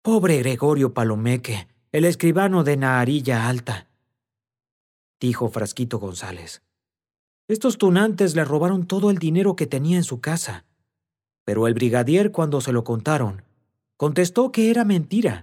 «Pobre Gregorio Palomeque, el escribano de Naharilla Alta», dijo Frasquito González. «Estos tunantes le robaron todo el dinero que tenía en su casa. Pero el brigadier, cuando se lo contaron, contestó que era mentira».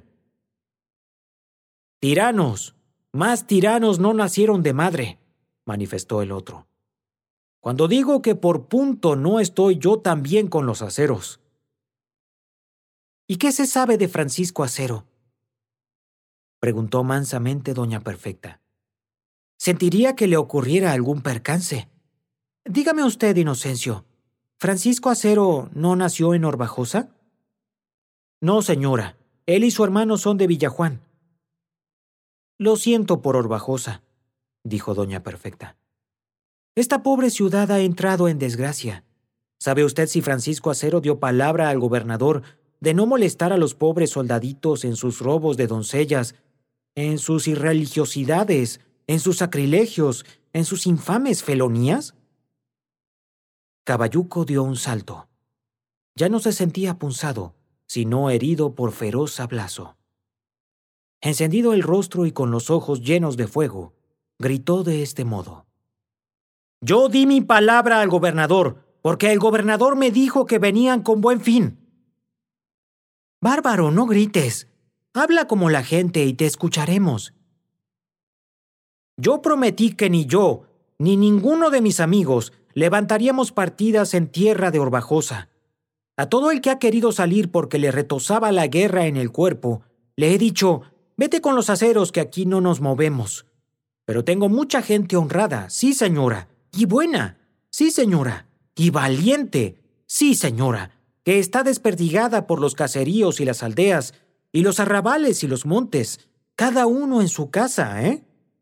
«Tiranos, más tiranos no nacieron de madre», manifestó el otro. «Cuando digo que por punto no estoy yo también con los aceros». «¿Y qué se sabe de Francisco Acero?», preguntó mansamente doña Perfecta. «Sentiría que le ocurriera algún percance. Dígame usted, Inocencio, ¿Francisco Acero no nació en Orbajosa?» «No, señora. Él y su hermano son de Villajuán». «Lo siento por Orbajosa», dijo doña Perfecta. «Esta pobre ciudad ha entrado en desgracia. ¿Sabe usted si Francisco Acero dio palabra al gobernador de no molestar a los pobres soldaditos en sus robos de doncellas, en sus irreligiosidades, en sus sacrilegios, en sus infames felonías?» Caballuco dio un salto. Ya no se sentía punzado, sino herido por feroz sablazo. Encendido el rostro y con los ojos llenos de fuego, gritó de este modo: «Yo di mi palabra al gobernador, porque el gobernador me dijo que venían con buen fin». «Bárbaro, no grites. Habla como la gente y te escucharemos». «Yo prometí que ni yo, ni ninguno de mis amigos levantaríamos partidas en tierra de Orbajosa. A todo el que ha querido salir porque le retozaba la guerra en el cuerpo, le he dicho, vete con los aceros que aquí no nos movemos. Pero tengo mucha gente honrada, sí señora, y buena, sí señora, y valiente, sí señora, que está desperdigada por los caseríos y las aldeas, y los arrabales y los montes, cada uno en su casa, ¿eh?